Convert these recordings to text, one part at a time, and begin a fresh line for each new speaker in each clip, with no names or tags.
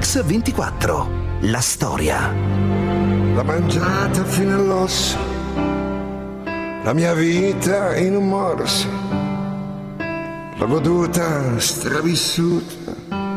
Mix 24. La storia.
L'ho mangiata fino all'osso, la mia vita in un morso, l'ho goduta stravissuta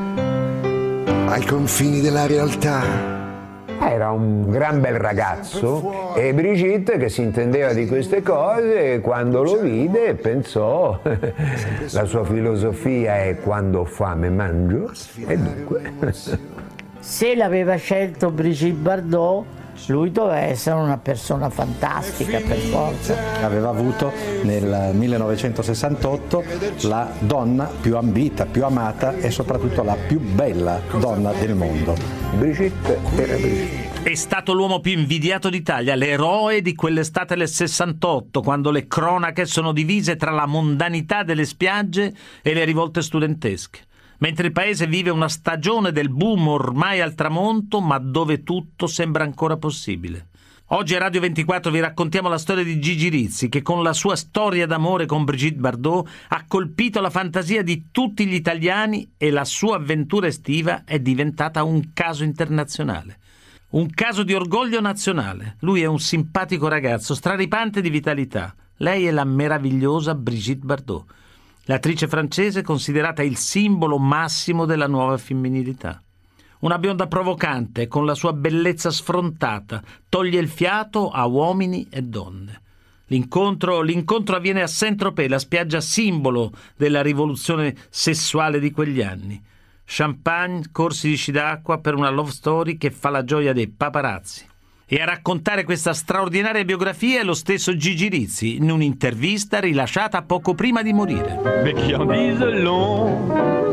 ai confini della realtà.
Era un gran bel ragazzo e Brigitte, che si intendeva di queste cose, quando lo vide pensò la sua filosofia è: quando ho fame mangio, e dunque
se l'aveva scelto Brigitte Bardot, lui doveva essere una persona fantastica per forza.
Aveva avuto nel 1968 la donna più ambita, più amata e soprattutto la più bella donna del mondo.
Brigitte era Brigitte.
È stato l'uomo più invidiato d'Italia, l'eroe di quell'estate del 68, quando le cronache sono divise tra la mondanità delle spiagge e le rivolte studentesche. Mentre il paese vive una stagione del boom ormai al tramonto, ma dove tutto sembra ancora possibile. Oggi a Radio 24 vi raccontiamo la storia di Gigi Rizzi, che con la sua storia d'amore con Brigitte Bardot ha colpito la fantasia di tutti gli italiani e la sua avventura estiva è diventata un caso internazionale. Un caso di orgoglio nazionale. Lui è un simpatico ragazzo, straripante di vitalità. Lei è la meravigliosa Brigitte Bardot. L'attrice francese considerata il simbolo massimo della nuova femminilità. Una bionda provocante, con la sua bellezza sfrontata, toglie il fiato a uomini e donne. L'incontro avviene a Saint-Tropez, la spiaggia simbolo della rivoluzione sessuale di quegli anni. Champagne, corsi di sci d'acqua per una love story che fa la gioia dei paparazzi. E a raccontare questa straordinaria biografia è lo stesso Gigi Rizzi, in un'intervista rilasciata poco prima di morire.
Bêchiandise long,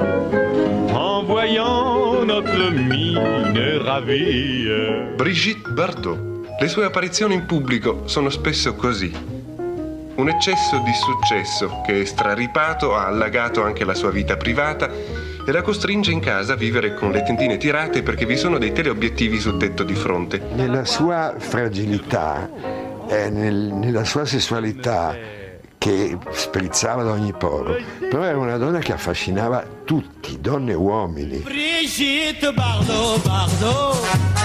en voyant notre mine ravie.
Brigitte Bardot. Le sue apparizioni in pubblico sono spesso così. Un eccesso di successo che, straripato, ha allagato anche la sua vita privata e la costringe in casa a vivere con le tendine tirate perché vi sono dei teleobiettivi sul tetto di fronte.
Nella sua fragilità, nella sua sessualità che sprizzava da ogni poro, però era una donna che affascinava tutti, donne e uomini.
Brigitte Bardot, Bardot,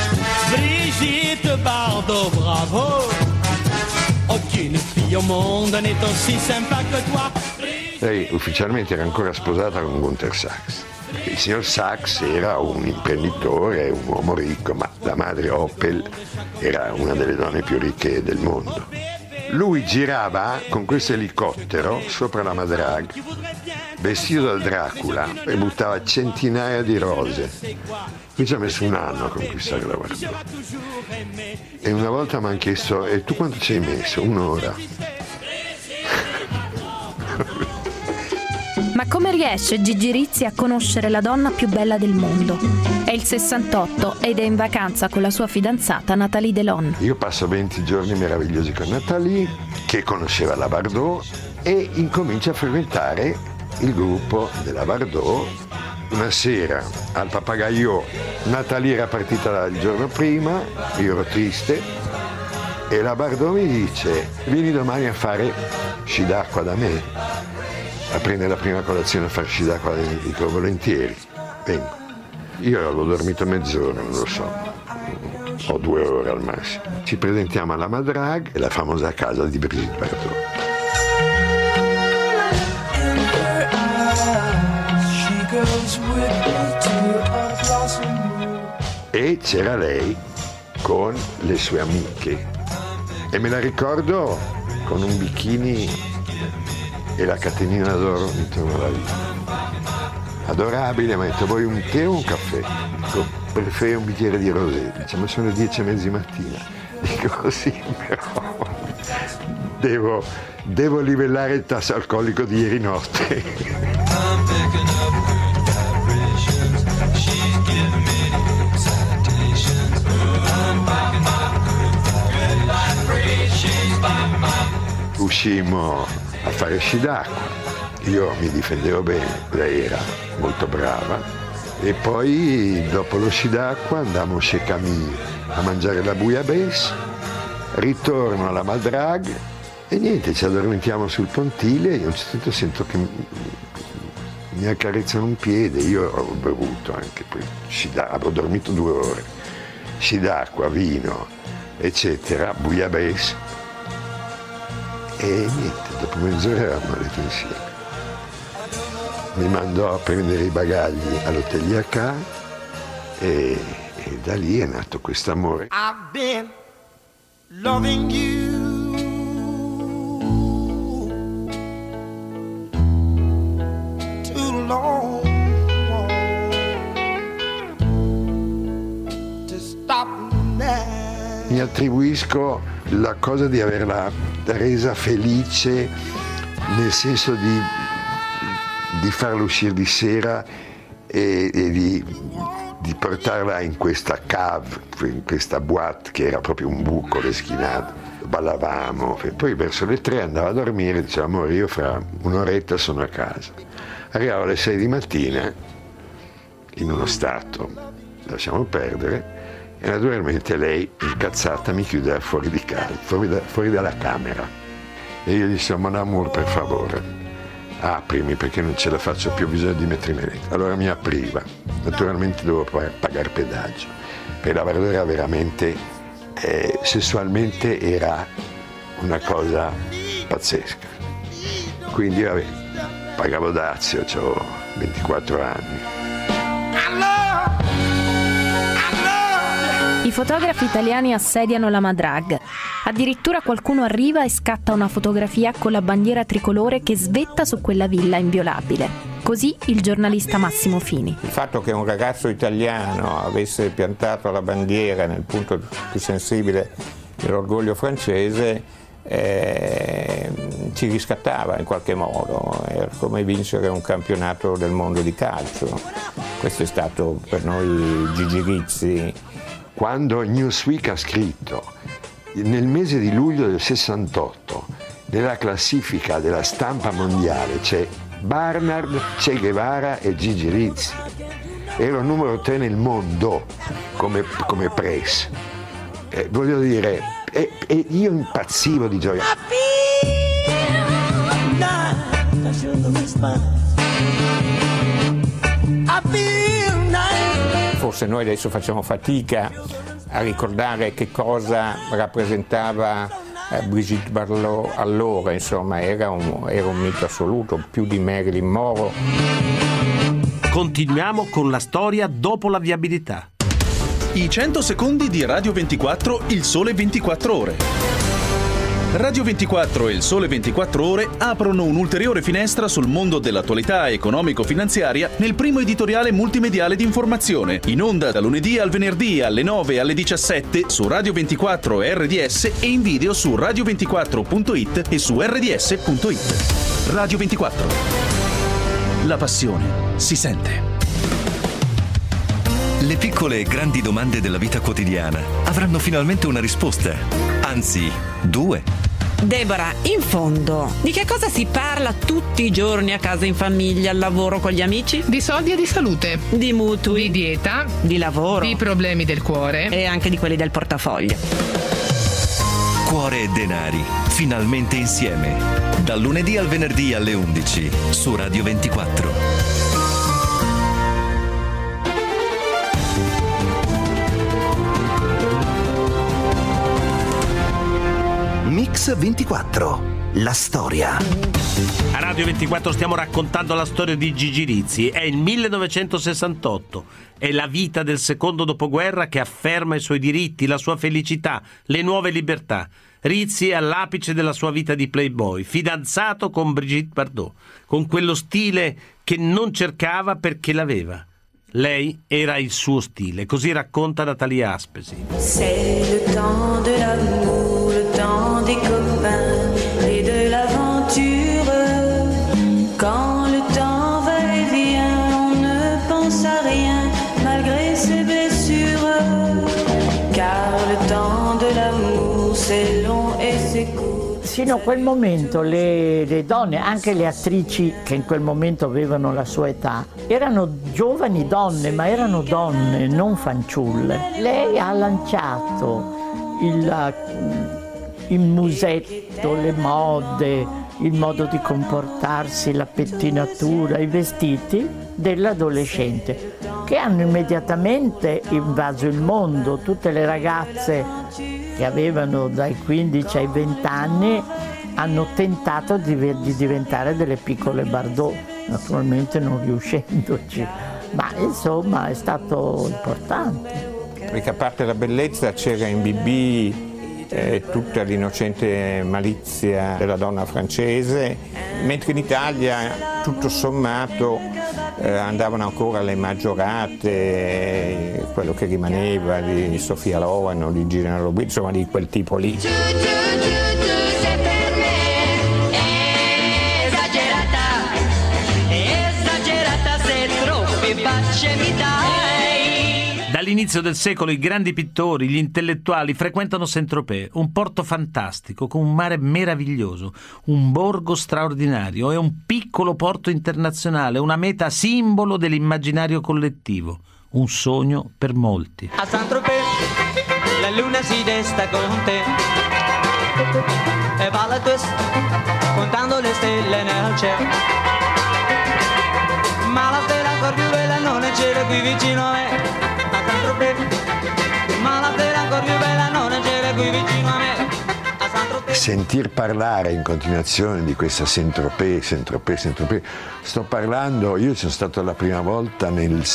Brigitte Bardot, bravo. Aucune fille au monde n'est aussi sympa que toi.
Lei ufficialmente era ancora sposata con Gunther Sachs. Il signor Sachs era un imprenditore, un uomo ricco, ma la madre Opel era una delle donne più ricche del mondo. Lui girava con questo elicottero sopra la Madrag, vestito da Dracula, e buttava centinaia di rose. Qui ci ha messo un anno a conquistare la Bardot. E una volta mi hanno chiesto: e tu quanto ci hai messo? Un'ora.
Ma come riesce Gigi Rizzi a conoscere la donna più bella del mondo? È il 68 ed è in vacanza con la sua fidanzata Nathalie Delon.
Io passo 20 giorni meravigliosi con Nathalie, che conosceva la Bardot, e incomincia a frequentare il gruppo della Bardot. Una sera al Papagaio Nathalie era partita il giorno prima, io ero triste, e la Bardot mi dice: vieni domani a fare sci d'acqua da me, a prendere la prima colazione a fare sci d'acqua. Dico: volentieri, vengo. Io avevo dormito mezz'ora, non lo so, o 2 ore al massimo. Ci presentiamo alla Madrag, la famosa casa di Brigitte Bardot. E c'era lei con le sue amiche e me la ricordo con un bikini e la catenina d'oro intorno alla vita. Adorabile, mi ha detto: vuoi un tè o un caffè? Dico: preferisco un bicchiere di rosé. Dice: ma sono le 10:30 di mattina. Dico: sì, però devo livellare il tasso alcolico di ieri notte. Uscimmo a fare sci d'acqua. Io mi difendevo bene, lei era molto brava, e poi dopo lo sci d'acqua andammo chez Camille a mangiare la bouillabaisse, ritorno alla Madrag e niente, ci addormentiamo sul pontile e a un certo punto sento che mi accarezzano un piede, io ho bevuto anche, poi avrò dormito 2 ore, sci d'acqua, vino, eccetera, bouillabaisse, e niente, dopo mezz'ora eravamo a letto insieme. Mi mandò a prendere i bagagli all'Hotel Yaka e da lì è nato questo amore.
I've been loving you too long to stop now.
Mi attribuisco la cosa di averla resa felice, nel senso di farla uscire di sera e di portarla in questa cave, in questa boîte che era proprio un buco, le schinate, ballavamo, e poi verso le 3 andavo a dormire, dicevo amore io fra un'oretta sono a casa. Arrivavo alle 6 di mattina in uno stato, lasciamo perdere, e naturalmente lei incazzata mi chiudeva fuori di casa, fuori dalla camera, e io gli dissi mon amour per favore aprimi perché non ce la faccio più, ho bisogno di mettermi dentro. Allora mi apriva, naturalmente dovevo pagare pedaggio, perché la Bardot era veramente, sessualmente era una cosa pazzesca, quindi vabbè, pagavo dazio, avevo 24 anni.
I fotografi italiani assediano la Madrag. Addirittura qualcuno arriva e scatta una fotografia con la bandiera tricolore che svetta su quella villa inviolabile. Così il giornalista Massimo Fini.
Il fatto che un ragazzo italiano avesse piantato la bandiera nel punto più sensibile dell'orgoglio francese ci riscattava in qualche modo. Era come vincere un campionato del mondo di calcio. Questo è stato per noi Gigi Rizzi.
Quando Newsweek ha scritto nel mese di luglio del 68 nella classifica della stampa mondiale c'è Barnard, Che Guevara e Gigi Rizzi, ero numero 3 nel mondo come press, voglio dire, e io impazzivo di gioia.
Forse noi adesso facciamo fatica a ricordare che cosa rappresentava Brigitte Bardot allora, insomma era un mito assoluto, più di Marilyn Monroe.
Continuiamo con la storia dopo la viabilità.
I 100 secondi di Radio 24, Il Sole 24 Ore. Radio 24 e Il Sole 24 Ore aprono un'ulteriore finestra sul mondo dell'attualità economico-finanziaria nel primo editoriale multimediale di informazione, in onda da lunedì al venerdì alle 9 e alle 17 su Radio 24 e RDS e in video su radio24.it e su rds.it. Radio 24. La passione si sente.
Le piccole e grandi domande della vita quotidiana avranno finalmente una risposta, anzi, 2.
Deborah, in fondo, di che cosa si parla tutti i giorni a casa, in famiglia, al lavoro, con gli amici?
Di soldi e di salute.
Di mutui.
Di dieta.
Di lavoro.
Di problemi del cuore.
E anche di quelli del portafoglio.
Cuore e denari, finalmente insieme. Dal lunedì al venerdì alle 11 su Radio 24.
Mix 24, la storia.
A Radio 24 stiamo raccontando la storia di Gigi Rizzi. È il 1968. È la vita del secondo dopoguerra che afferma i suoi diritti, la sua felicità, le nuove libertà. Rizzi è all'apice della sua vita di playboy, fidanzato con Brigitte Bardot, con quello stile che non cercava perché l'aveva. Lei era il suo stile, così racconta Natalia Aspesi.
C'est le temps de l'amour, le temps des copains et de l'aventure. Quand le temps va et vient, on ne pense à rien malgré ses blessures. Car le temps de l'amour, c'est long et c'est court.
Sino a quel momento le donne, anche le attrici che in quel momento avevano la sua età, erano giovani donne, ma erano donne, non fanciulle. Lei ha lanciato il musetto, le mode, il modo di comportarsi, la pettinatura, i vestiti dell'adolescente, che hanno immediatamente invaso il mondo. Tutte le ragazze che avevano dai 15 ai 20 anni hanno tentato di diventare delle piccole Bardot, naturalmente non riuscendoci, ma insomma è stato importante.
Perché a parte la bellezza c'era in BB tutta l'innocente malizia della donna francese, mentre in Italia tutto sommato andavano ancora le maggiorate, quello che rimaneva di Sofia Loren o di Gina Lobby, insomma di quel tipo lì.
Dall'inizio del secolo i grandi pittori, gli intellettuali frequentano Saint-Tropez, un porto fantastico con un mare meraviglioso, un borgo straordinario e un piccolo porto internazionale, una meta simbolo dell'immaginario collettivo, un sogno per molti.
A Saint-Tropez la luna si desta con te e va la twist contando le stelle nel cielo, ma la stella ancora più bella non c'era qui vicino a me. Ma la stella ancora più bella non c'era qui vicino a me.
Sentir parlare in continuazione di questa Saint-Tropez, sto parlando, io sono stato la prima volta nel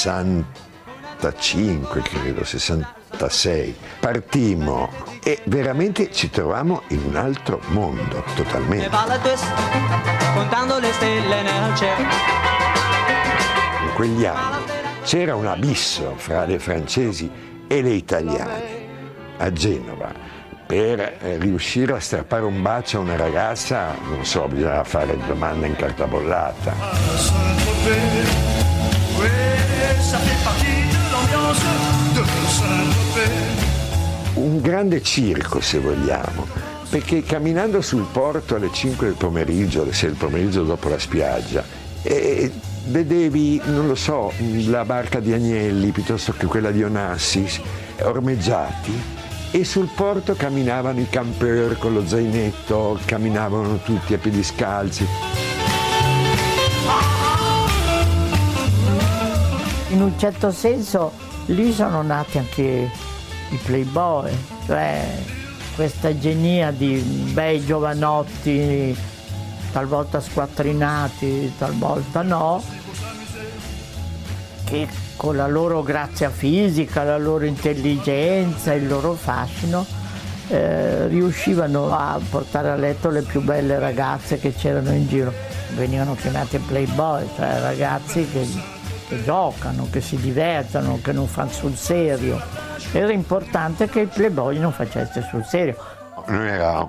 65, credo, 66. Partimmo e veramente ci trovammo in un altro mondo, totalmente.
Contando le stelle nel cielo.
In quegli anni c'era un abisso fra le francesi e le italiane. A Genova, per riuscire a strappare un bacio a una ragazza, non so, bisognava fare domanda in carta bollata. Un grande circo, se vogliamo, perché camminando sul porto alle 5 del pomeriggio, alle 6 del pomeriggio dopo la spiaggia, vedevi, non lo so, la barca di Agnelli piuttosto che quella di Onassis, ormeggiati, e sul porto camminavano i campeur con lo zainetto, camminavano tutti a piedi scalzi.
In un certo senso lì sono nati anche i playboy, cioè questa genia di bei giovanotti, talvolta squattrinati, talvolta no, che con la loro grazia fisica, la loro intelligenza, il loro fascino, riuscivano a portare a letto le più belle ragazze che c'erano in giro. Venivano chiamati playboy, cioè ragazzi che giocano, che si divertono, che non fanno sul serio. Era importante che il playboy non facesse sul serio.
Noi eravamo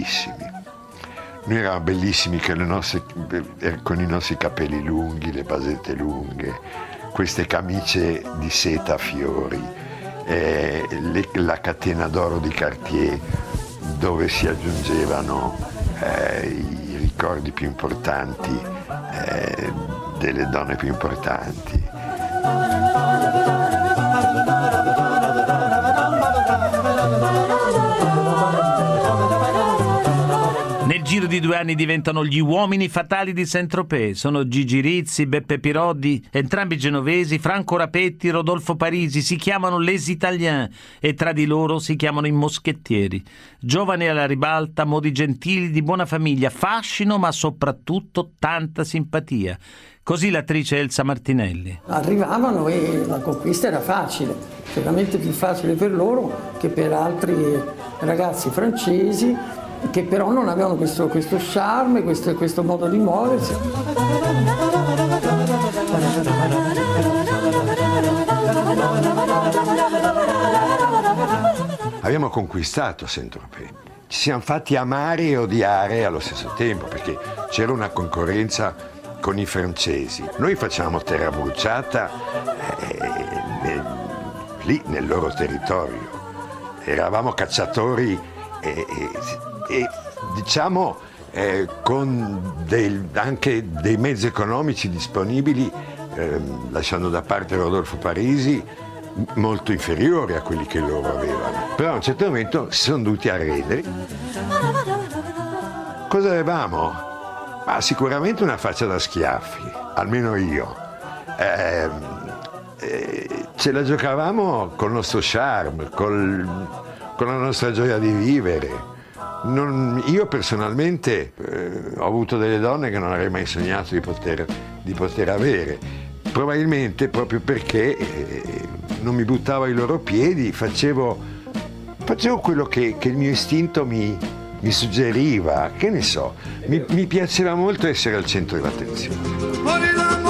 bellissimi con i nostri capelli lunghi, le basette lunghe, queste camicie di seta a fiori, la catena d'oro di Cartier, dove si aggiungevano i ricordi più importanti delle donne più importanti.
Nel giro di 2 anni diventano gli uomini fatali di Saint-Tropez. Sono Gigi Rizzi, Beppe Piroddi, entrambi genovesi, Franco Rapetti, Rodolfo Parisi. Si chiamano Les Italiens e tra di loro si chiamano i moschettieri. Giovani alla ribalta, modi gentili, di buona famiglia, fascino ma soprattutto tanta simpatia. Così l'attrice Elsa Martinelli.
Arrivavano e la conquista era facile, veramente più facile per loro che per altri ragazzi francesi, che però non avevano questo charme, questo modo di muoversi.
Abbiamo conquistato Saint-Tropez. Ci siamo fatti amare e odiare allo stesso tempo, perché c'era una concorrenza con i francesi. Noi facevamo terra bruciata lì nel loro territorio. Eravamo cacciatori e diciamo con anche dei mezzi economici disponibili, lasciando da parte Rodolfo Parisi, molto inferiori a quelli che loro avevano. Però a un certo momento si sono dovuti arredere. Cosa cosa avevamo? Ma sicuramente una faccia da schiaffi, almeno io. Ce la giocavamo col nostro charme, con la nostra gioia di vivere. Io personalmente ho avuto delle donne che non avrei mai sognato di poter avere, probabilmente proprio perché non mi buttavo ai loro piedi, facevo quello che il mio istinto mi suggeriva, che ne so, mi piaceva molto essere al centro dell'attenzione.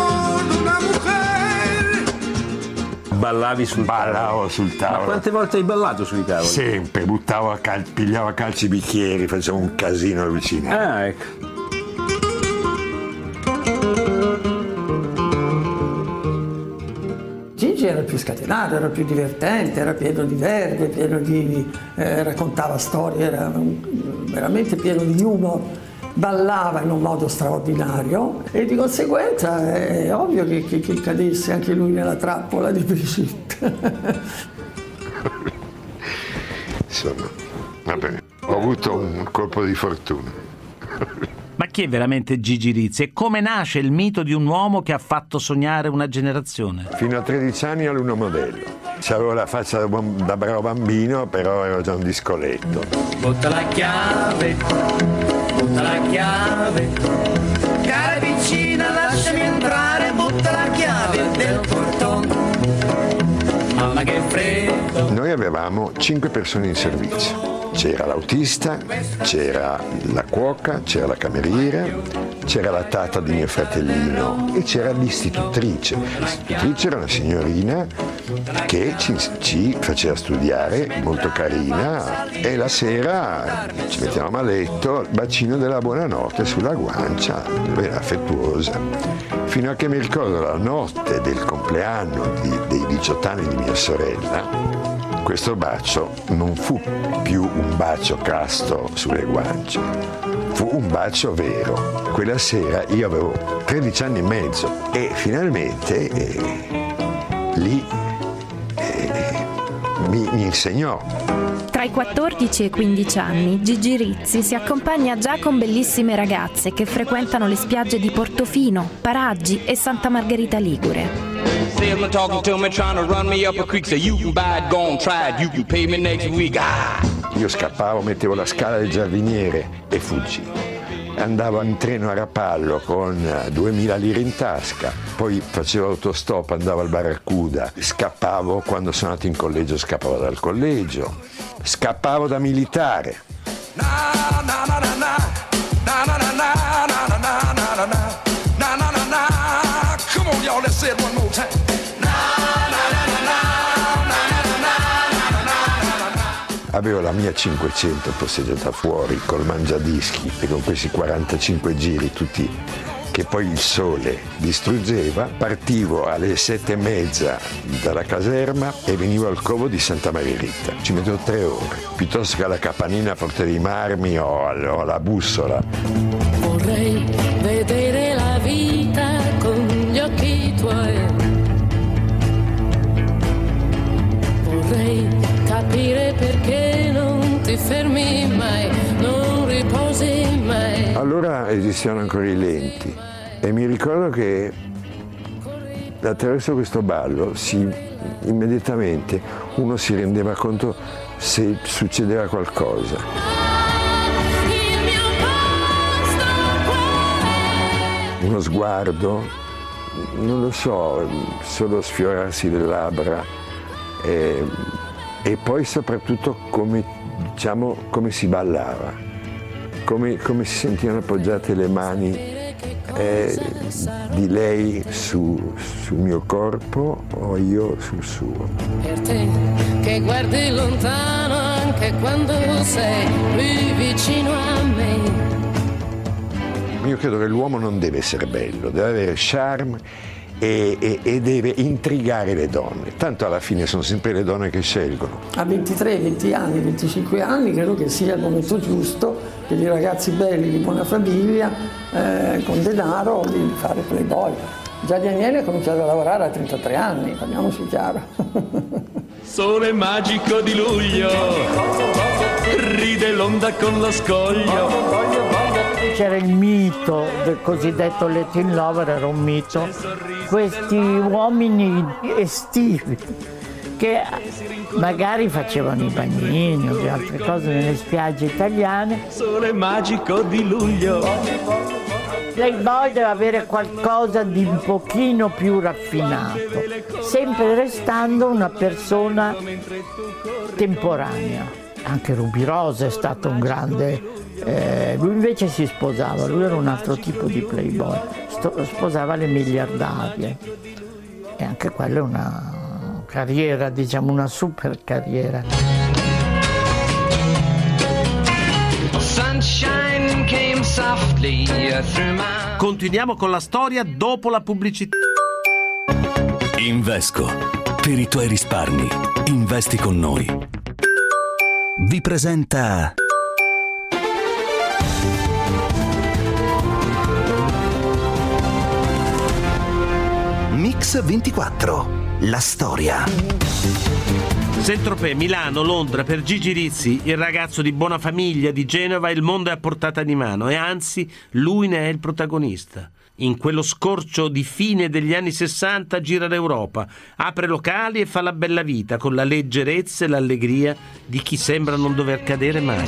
Ballavi sul tavolo?
Ballavo sul tavolo.
Ma quante volte hai ballato sui tavoli?
Sempre, pigliavo a calci i bicchieri, facevo un casino allucinante.
Ah, ecco.
Gigi era più scatenato, era più divertente, era pieno di verde, raccontava storie, era veramente pieno di humor, ballava in un modo straordinario e di conseguenza è ovvio che cadesse anche lui nella trappola di Brigitte.
Insomma, vabbè, ho avuto un colpo di fortuna.
Ma chi è veramente Gigi Rizzi e come nasce il mito di un uomo che ha fatto sognare una generazione?
Fino a 13 anni ero uno modello. C'avevo la faccia da bravo bambino, però ero già un discoletto.
Butta la chiave, cara vicina, lasciami entrare, butta la chiave del portone. Mamma che freddo.
Noi avevamo 5 persone in servizio. C'era l'autista, c'era la cuoca, c'era la cameriera, c'era la tata di mio fratellino e c'era l'istitutrice. L'istitutrice era una signorina che ci faceva studiare, molto carina, e la sera ci mettevamo a letto, il bacino della buonanotte sulla guancia, era affettuosa. Fino a che mi ricordo la notte del compleanno dei 18 anni di mia sorella, questo bacio non fu più un bacio casto sulle guance, fu un bacio vero. Quella sera io avevo 13 anni e mezzo e finalmente lì mi insegnò.
Tra i 14 e i 15 anni Gigi Rizzi si accompagna già con bellissime ragazze che frequentano le spiagge di Portofino, Paraggi e Santa Margherita Ligure.
Io scappavo, mettevo la scala del giardiniere e fuggivo. Andavo in treno a Rapallo con 2000 lire in tasca, poi facevo autostop, andavo al Barracuda, scappavo quando sono andato in collegio, scappavo dal collegio, scappavo da militare. Avevo la mia 500 posteggiata fuori col mangiadischi e con questi 45 giri tutti che poi il sole distruggeva. Partivo alle 7:30 dalla caserma e venivo al covo di Santa Margherita. Ci mettevo 3 ore, piuttosto che alla Capanina a Porta dei Marmi o alla Bussola.
Vorrei vedere la vita con gli occhi tuoi. Vorrei capire perché non ti fermi mai, non riposi mai.
Allora esistevano ancora i lenti e mi ricordo che attraverso questo ballo immediatamente uno si rendeva conto se succedeva qualcosa. Uno sguardo, non lo so, solo sfiorarsi le labbra e poi soprattutto come si ballava, come si sentivano appoggiate le mani di lei sul mio corpo o io sul suo.
Per te che guardi lontano anche quando sei qui vicino a me.
Io credo che l'uomo non deve essere bello, deve avere charme e deve intrigare le donne, tanto alla fine sono sempre le donne che scelgono.
A 23, 20 anni, 25 anni credo che sia il momento giusto per i ragazzi belli di buona famiglia, con denaro, di fare playboy. Gianni Agnelli ha cominciato a lavorare a 33 anni, parliamoci chiaro.
Sole magico di luglio, ride l'onda con lo scoglio.
C'era il mito del cosiddetto Latin Lover, era un mito, questi uomini estivi che magari facevano i bagnini o altre cose nelle spiagge italiane.
Sole magico di luglio.
Playboy deve avere qualcosa di un pochino più raffinato, sempre restando una persona temporanea. Anche Rubirosa è stato un grande... lui invece si sposava, lui era un altro tipo di playboy, sposava le miliardarie e anche quella è una carriera, diciamo una super carriera.
Continuiamo con la storia dopo la pubblicità.
Invesco. Per i tuoi risparmi, investi con noi. Vi presenta
Mix 24, la storia.
Saint-Tropez, Milano, Londra, per Gigi Rizzi, il ragazzo di buona famiglia di Genova, il mondo è a portata di mano e anzi lui ne è il protagonista. In quello scorcio di fine degli anni 60 gira l'Europa, apre locali e fa la bella vita con la leggerezza e l'allegria di chi sembra non dover cadere mai.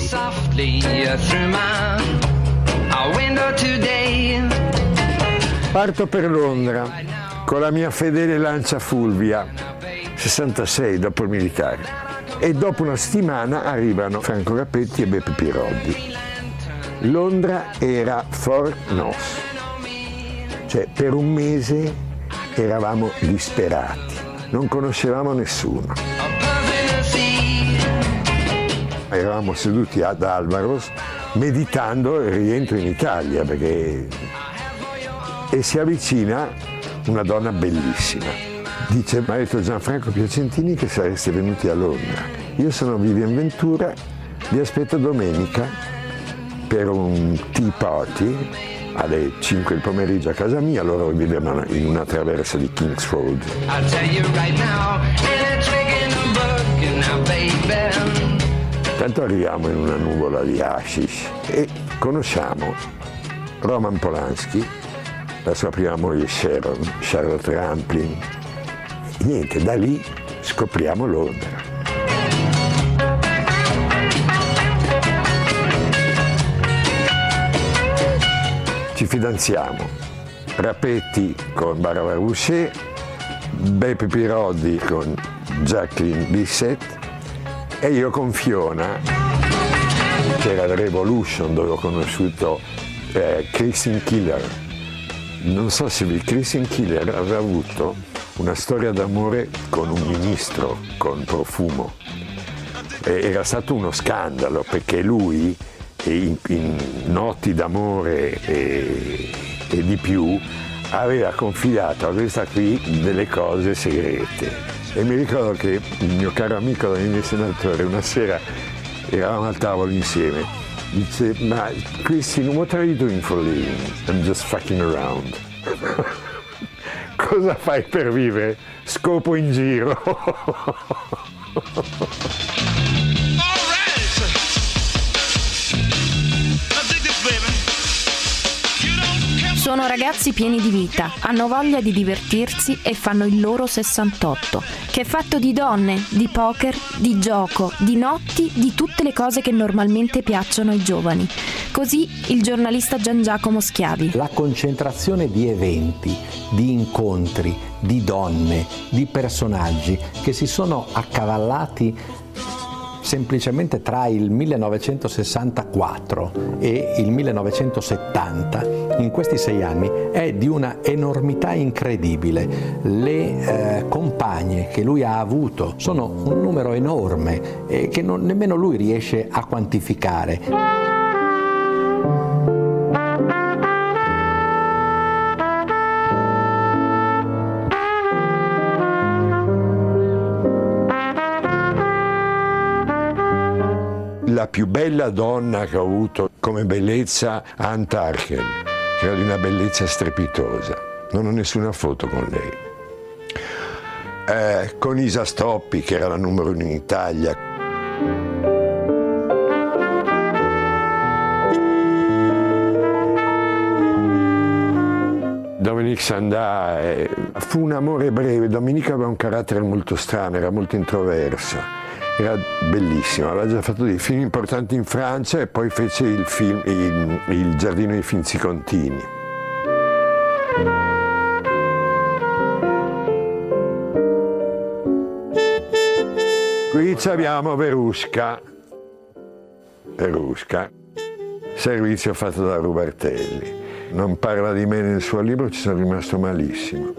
Parto per Londra con la mia fedele lancia Fulvia, 66 dopo il militare, e dopo una settimana arrivano Franco Rapetti e Beppe Piroldi. Londra era Fort Knox, cioè per un mese eravamo disperati, non conoscevamo nessuno. Eravamo seduti ad Alvaros meditando il rientro in Italia e si avvicina una donna bellissima. Dice: mi ha detto Gianfranco Piacentini che sareste venuti a Londra. Io sono Vivian Ventura, vi aspetto domenica per un tea party alle 5 del pomeriggio a casa mia. Loro vivevano in una traversa di King's Road. Tanto arriviamo in una nuvola di hashish e conosciamo Roman Polanski, la sua prima moglie Sharon, Charlotte Rampling. E niente, da lì scopriamo Londra. Ci fidanziamo. Rapetti con Barbara Boucher, Beppe Piroldi con Jacqueline Bisset e io con Fiona, che era il Revolution, dove ho conosciuto Christine Killer. Non so se Christine Killer aveva avuto una storia d'amore con un ministro, con Profumo. Era stato uno scandalo perché lui, in notti d'amore e di più, aveva confidato a questa qui delle cose segrete. E mi ricordo che il mio caro amico Daniele Senatore una sera eravamo al tavolo insieme, dice: ma Christine, what are you doing for a living? I'm just fucking around. Cosa fai per vivere? Scopo in giro.
Sono ragazzi pieni di vita, hanno voglia di divertirsi e fanno il loro 68, che è fatto di donne, di poker, di gioco, di notti, di tutte le cose che normalmente piacciono ai giovani. Così il giornalista Gian Giacomo Schiavi.
La concentrazione di eventi, di incontri, di donne, di personaggi che si sono accavallati semplicemente tra il 1964 e il 1970, in questi 6 anni, è di una enormità incredibile. Le compagne che lui ha avuto sono un numero enorme che nemmeno lui riesce a quantificare.
La più bella donna che ho avuto come bellezza, Anne Tarkel, che era di una bellezza strepitosa. Non ho nessuna foto con lei. Con Isa Stoppi, che era la numero 1 in Italia. Dominique Sanda fu un amore breve. Dominique aveva un carattere molto strano, era molto introversa, era bellissima, aveva già fatto dei film importanti in Francia e poi fece il film Il giardino dei Finzi-Contini. Qui abbiamo Verusca, servizio fatto da Rubertelli. Non parla di me nel suo libro, ci sono rimasto malissimo.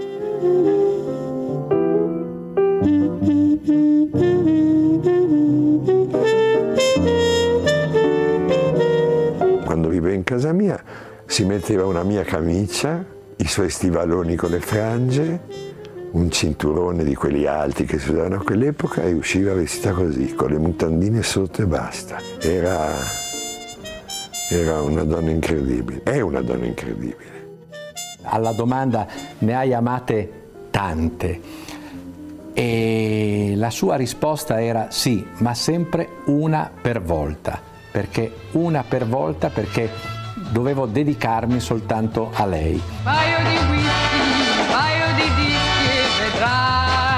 Quando viveva in casa mia si metteva una mia camicia, i suoi stivaloni con le frange, un cinturone di quelli alti che si usavano a quell'epoca e usciva vestita così, con le mutandine sotto e basta. Era una donna incredibile, è una donna incredibile.
Alla domanda ne hai amate tante e la sua risposta era sì, ma sempre una per volta, perché dovevo dedicarmi soltanto a lei.
Paio di whisky, paio di dischi e vedrai.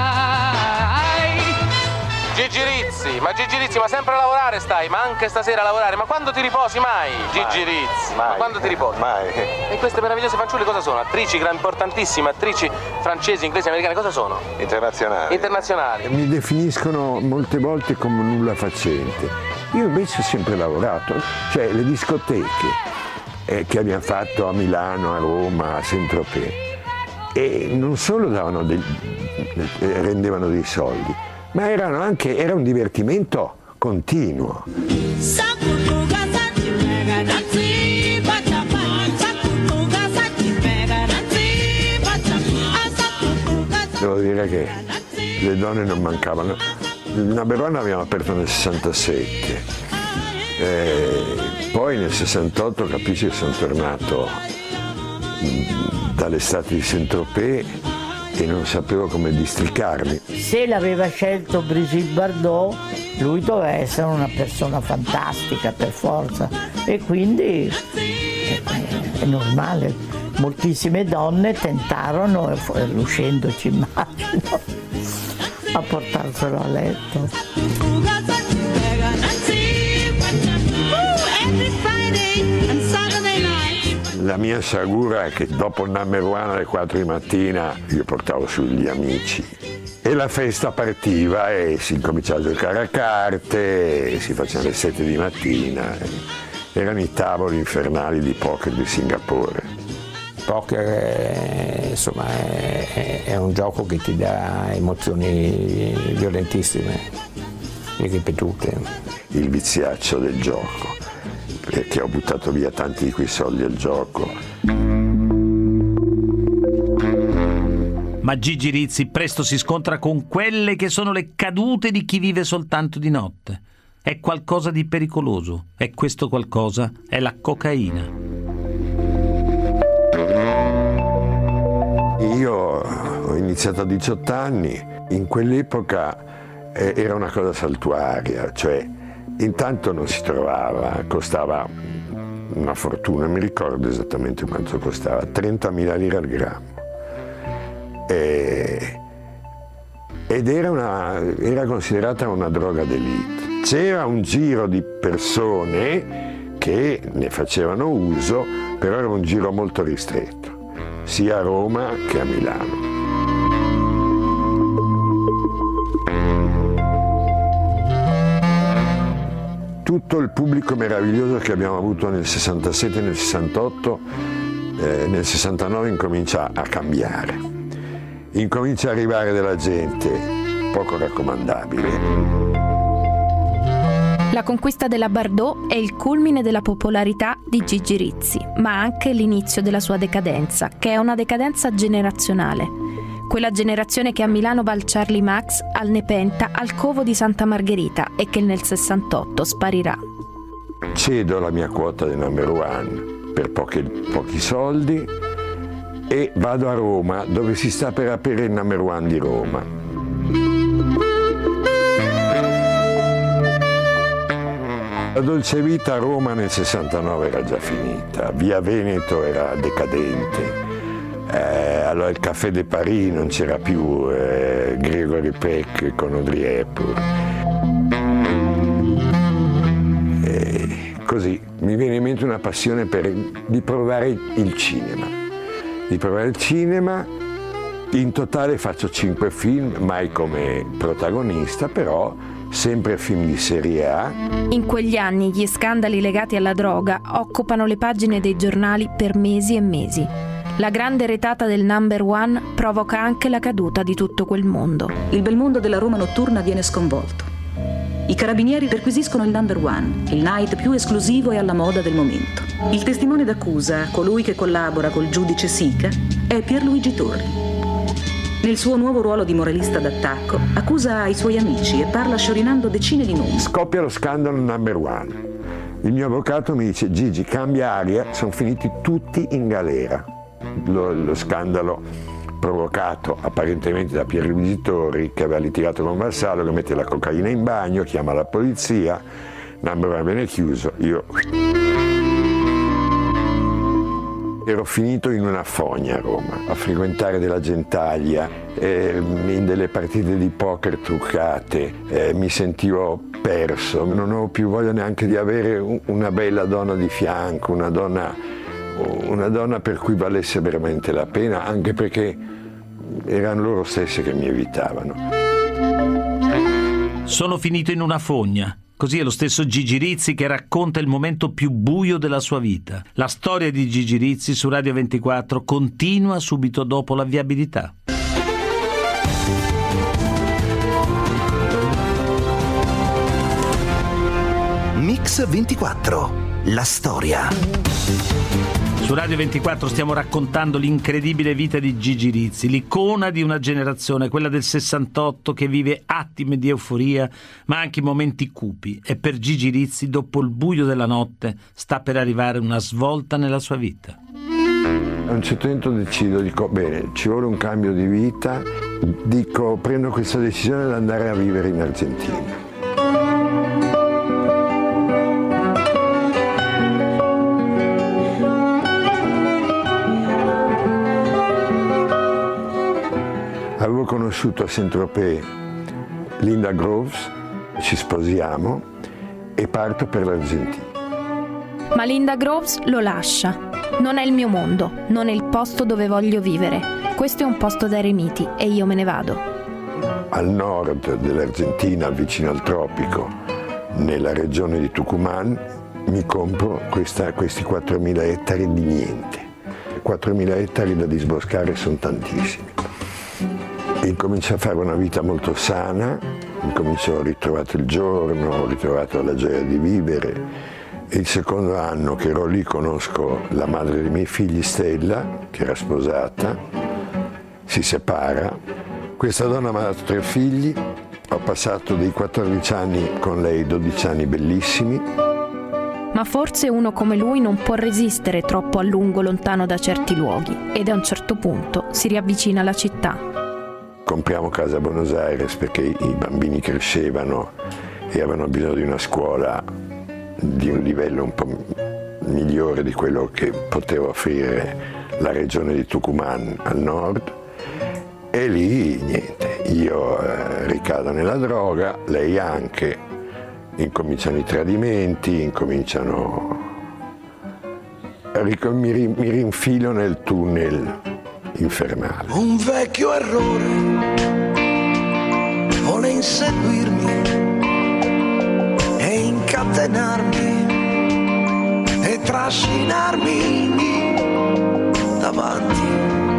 Gigi Rizzi, ma sempre a lavorare stai, ma anche stasera a lavorare, ma quando ti riposi mai? Gigi Rizzi, ma quando ti riposi? Mai. E queste meravigliose fanciulle cosa sono? Attrici importantissime, attrici francesi, inglesi, americane, cosa sono? Internazionali.
Mi definiscono molte volte come nulla facente. Io invece ho sempre lavorato, cioè le discoteche che abbiamo fatto a Milano, a Roma, a Saint-Tropez, e non solo rendevano dei soldi, ma era un divertimento continuo. Devo dire che le donne non mancavano. Number One abbiamo aperto nel 67, poi nel 68 capisci che sono tornato dall'estate di Saint-Tropez e non sapevo come districarmi.
Se l'aveva scelto Brigitte Bardot, lui doveva essere una persona fantastica per forza, e quindi è normale. Moltissime donne tentarono, uscendoci immagino, a portarselo a letto.
La mia sciagura è che dopo il Number One alle 4 di mattina io portavo sugli amici e la festa partiva e si incominciava a giocare a carte e si facevano le 7 di mattina. Erano i tavoli infernali di poker di Singapore.
Poker insomma è un gioco che ti dà emozioni violentissime e ripetute.
Il viziaccio del gioco, perché ho buttato via tanti di quei soldi al gioco.
Ma Gigi Rizzi presto si scontra con quelle che sono le cadute di chi vive soltanto di notte. È qualcosa di pericoloso e questo qualcosa è la cocaina.
Io ho iniziato a 18 anni, in quell'epoca era una cosa saltuaria, cioè intanto non si trovava, costava una fortuna, mi ricordo esattamente quanto costava, 30.000 lire al grammo. Ed era considerata una droga d'élite. C'era un giro di persone che ne facevano uso, però era un giro molto ristretto, sia a Roma che a Milano. Tutto il pubblico meraviglioso che abbiamo avuto nel 67 e nel 68, nel 69 incomincia a cambiare. Incomincia a arrivare della gente poco raccomandabile.
La conquista della Bardot è il culmine della popolarità di Gigi Rizzi, ma anche l'inizio della sua decadenza, che è una decadenza generazionale. Quella generazione che a Milano va al Charlie Max, al Nepenta, al Covo di Santa Margherita e che nel 68 sparirà.
Cedo la mia quota del Number One per pochi soldi e vado a Roma, dove si sta per aprire il Number One di Roma. La dolce vita a Roma nel 69 era già finita, via Veneto era decadente, Allora il Café de Paris non c'era più, Gregory Peck con Audrey Hepburn. Così mi viene in mente una passione di provare il cinema. In totale faccio 5 film, mai come protagonista, però sempre film di serie A.
In quegli anni gli scandali legati alla droga occupano le pagine dei giornali per mesi e mesi. La grande retata del Number One provoca anche la caduta di tutto quel mondo.
Il bel mondo della Roma notturna viene sconvolto. I carabinieri perquisiscono il Number One, il night più esclusivo e alla moda del momento. Il testimone d'accusa, colui che collabora col giudice Sica, è Pierluigi Torri. Nel suo nuovo ruolo di moralista d'attacco, accusa i suoi amici e parla sciorinando decine di nomi.
Scoppia lo scandalo Number One. Il mio avvocato mi dice: Gigi, cambia aria, sono finiti tutti in galera. Lo scandalo provocato apparentemente da Pierluigi Torri, che aveva litigato con Vassallo, che mette la cocaina in bagno, chiama la polizia, Number One viene chiuso. Io ero finito in una fogna a Roma, a frequentare della Gentaglia, in delle partite di poker truccate, mi sentivo perso, non avevo più voglia neanche di avere una bella donna di fianco, una donna per cui valesse veramente la pena, anche perché erano loro stesse che mi evitavano.
Sono finito in una fogna. Così è lo stesso Gigi Rizzi che racconta il momento più buio della sua vita. La storia di Gigi Rizzi su Radio 24 continua subito dopo la viabilità.
Mix 24, la storia.
Su Radio 24 stiamo raccontando l'incredibile vita di Gigi Rizzi, l'icona di una generazione, quella del 68, che vive attimi di euforia, ma anche momenti cupi. E per Gigi Rizzi, dopo il buio della notte, sta per arrivare una svolta nella sua vita.
A un certo punto dico, bene, ci vuole un cambio di vita, prendo questa decisione di andare a vivere in Argentina. Avevo conosciuto a Saint-Tropez Linda Groves, ci sposiamo e parto per l'Argentina.
Ma Linda Groves lo lascia. Non è il mio mondo, non è il posto dove voglio vivere. Questo è un posto da eremiti e io me ne vado.
Al nord dell'Argentina, vicino al tropico, nella regione di Tucumán, mi compro questi 4.000 ettari di niente. 4.000 ettari da disboscare sono tantissimi. Incomincio a fare una vita molto sana, ho ritrovato il giorno, ho ritrovato la gioia di vivere. E il secondo anno che ero lì conosco la madre dei miei figli, Stella, che era sposata, si separa. Questa donna mi ha dato 3 figli, ho passato dei 14 anni con lei, 12 anni bellissimi.
Ma forse uno come lui non può resistere troppo a lungo lontano da certi luoghi ed a un certo punto si riavvicina alla città.
Compriamo casa a Buenos Aires perché i bambini crescevano e avevano bisogno di una scuola di un livello un po' migliore di quello che poteva offrire la regione di Tucumán al nord. E lì niente, io ricado nella droga, lei anche, incominciano i tradimenti, mi rinfilo nel tunnel infernale.
Un vecchio errore vuole inseguirmi e incatenarmi e trascinarmi davanti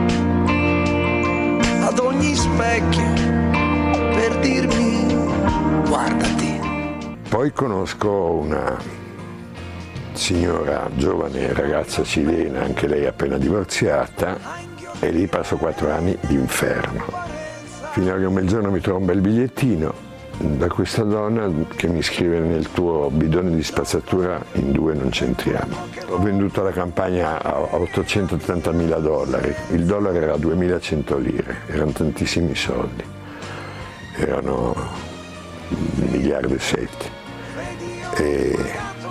ad ogni specchio per dirmi guardati.
Poi conosco una signora giovane, ragazza cilena, anche lei appena divorziata, e lì passo 4 anni di inferno. Fino a che un bel giorno mi trovo un bel bigliettino da questa donna che mi scrive: nel tuo bidone di spazzatura in 2 non c'entriamo. Ho venduto la campagna a $880.000, il dollaro era 2.100 lire, erano tantissimi soldi, erano 1,7 miliardi e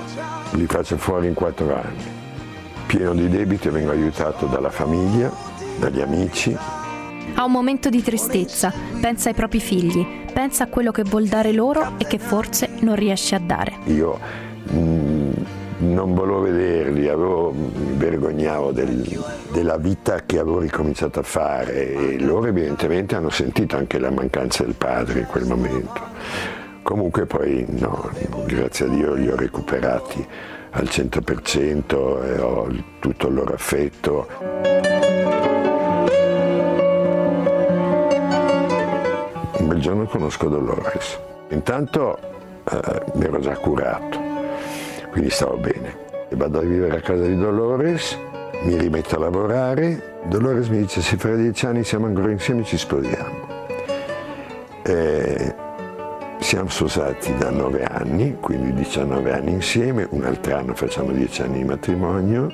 li faccio fuori in 4 anni. Pieno di debiti, vengo aiutato dalla famiglia dagli amici.
Ha un momento di tristezza, pensa ai propri figli, pensa a quello che vuol dare loro e che forse non riesce a dare.
Io non volevo vederli, mi vergognavo della vita che avevo ricominciato a fare, e loro evidentemente hanno sentito anche la mancanza del padre in quel momento. Comunque poi no, grazie a Dio li ho recuperati al 100% e ho tutto il loro affetto. Un bel giorno conosco Dolores. Intanto mi ero già curato, quindi stavo bene. E vado a vivere a casa di Dolores, mi rimetto a lavorare. Dolores mi dice: se fra 10 anni siamo ancora insieme ci sposiamo. Siamo sposati da 9 anni, quindi 19 anni insieme, un altro anno facciamo 10 anni di matrimonio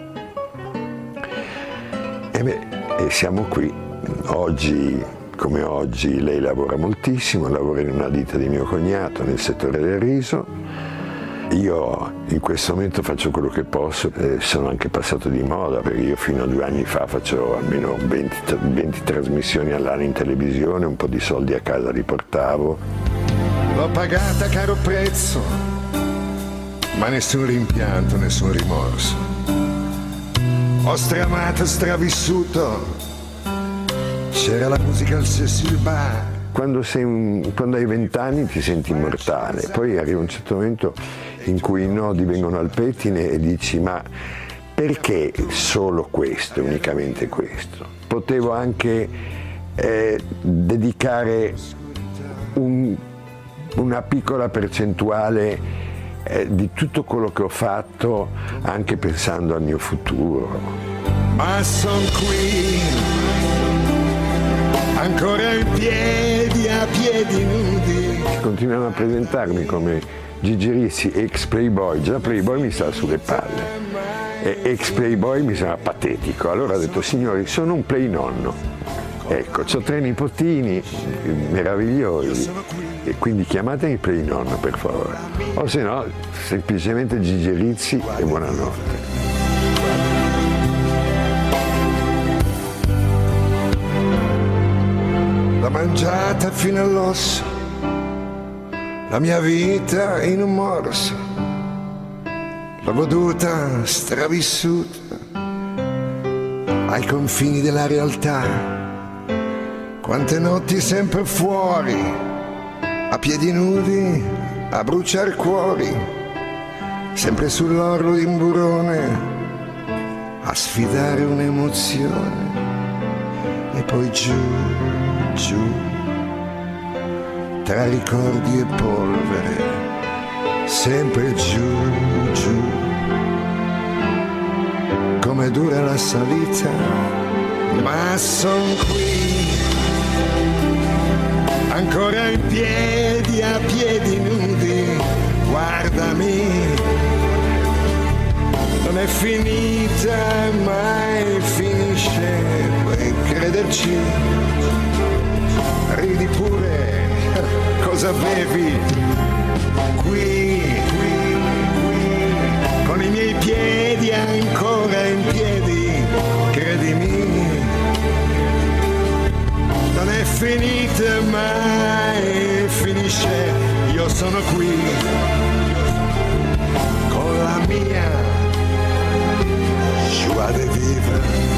e siamo qui. Oggi, come oggi, lei lavora moltissimo, lavora in una ditta di mio cognato nel settore del riso. Io in questo momento faccio quello che posso, sono anche passato di moda, perché io fino a 2 anni fa facevo almeno 20 trasmissioni all'anno in televisione, un po' di soldi a casa li portavo. L'ho pagata a caro prezzo, ma nessun rimpianto, nessun rimorso. Ho stramato, stravissuto, c'era la musica al sesso il bar. Quando hai 20 anni ti senti immortale, poi arriva un certo momento in cui i nodi vengono al pettine e dici: ma perché solo questo, unicamente questo? Potevo anche dedicare una piccola percentuale di tutto quello che ho fatto anche pensando al mio futuro. Ma son qui, ancora in piedi, a piedi nudi. Continuano a presentarmi come Gigi Rizzi, ex Playboy. Già Playboy mi sta sulle palle e ex Playboy mi sembra patetico. Allora ho detto: signori, sono un play nonno. Ecco, ho 3 nipotini meravigliosi e quindi chiamatemi play nonno, per favore. O se no, semplicemente Gigi Rizzi e buonanotte. L'ho mangiata fino all'osso, la mia vita in un morso. L'ho goduta, stravissuta, ai confini della realtà. Quante notti sempre fuori, a piedi nudi, a bruciare cuori, sempre sull'orlo di un burrone, a sfidare un'emozione. E poi giù, giù, tra ricordi e polvere, sempre giù, giù. Come dura la salita, ma son qui, ancora in piedi, a piedi nudi, guardami, non è finita, mai finisce, puoi crederci, ridi pure, cosa bevi, qui, con i miei piedi ancora in piedi, credimi. Non è finita, mai finisce, io sono qui, con la mia joie de vivre.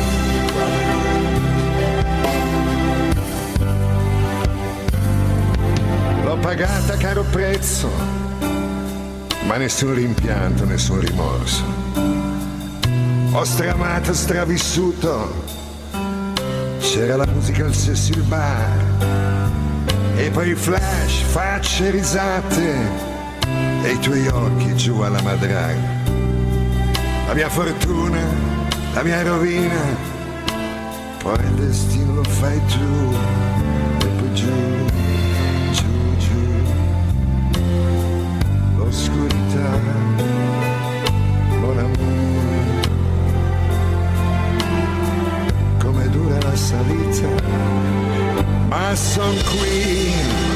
L'ho pagata a caro prezzo, ma nessun rimpianto, nessun rimorso. Ho stramato, stravissuto, c'era la musica al sesso il bar, e poi flash, facce, risate, e i tuoi occhi giù alla madraga. La mia fortuna, la mia rovina, poi il destino lo fai tu, e poi giù, giù, giù, l'oscurità, mon amour. Come dura la salita, ma son qui,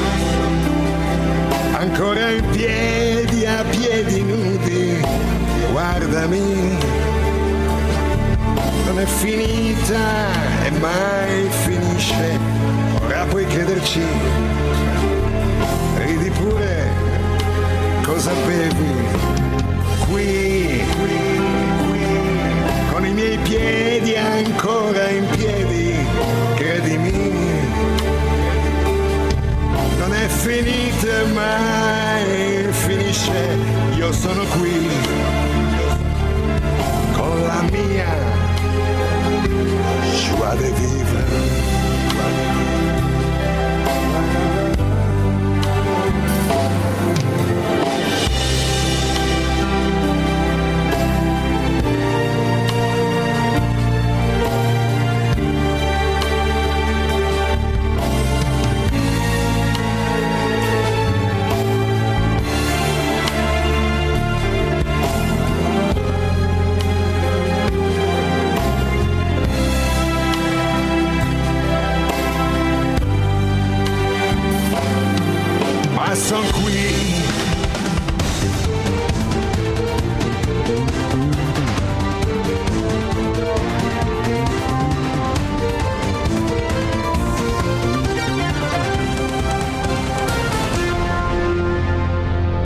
ancora in piedi, a piedi nudi, guardami, non è finita e
mai finisce, ora puoi crederci, ridi pure, cosa bevi? Qui, con i miei piedi ancora in piedi, credimi, non è finita mai, finisce, io sono qui, con la mia joie de vivre. Son qui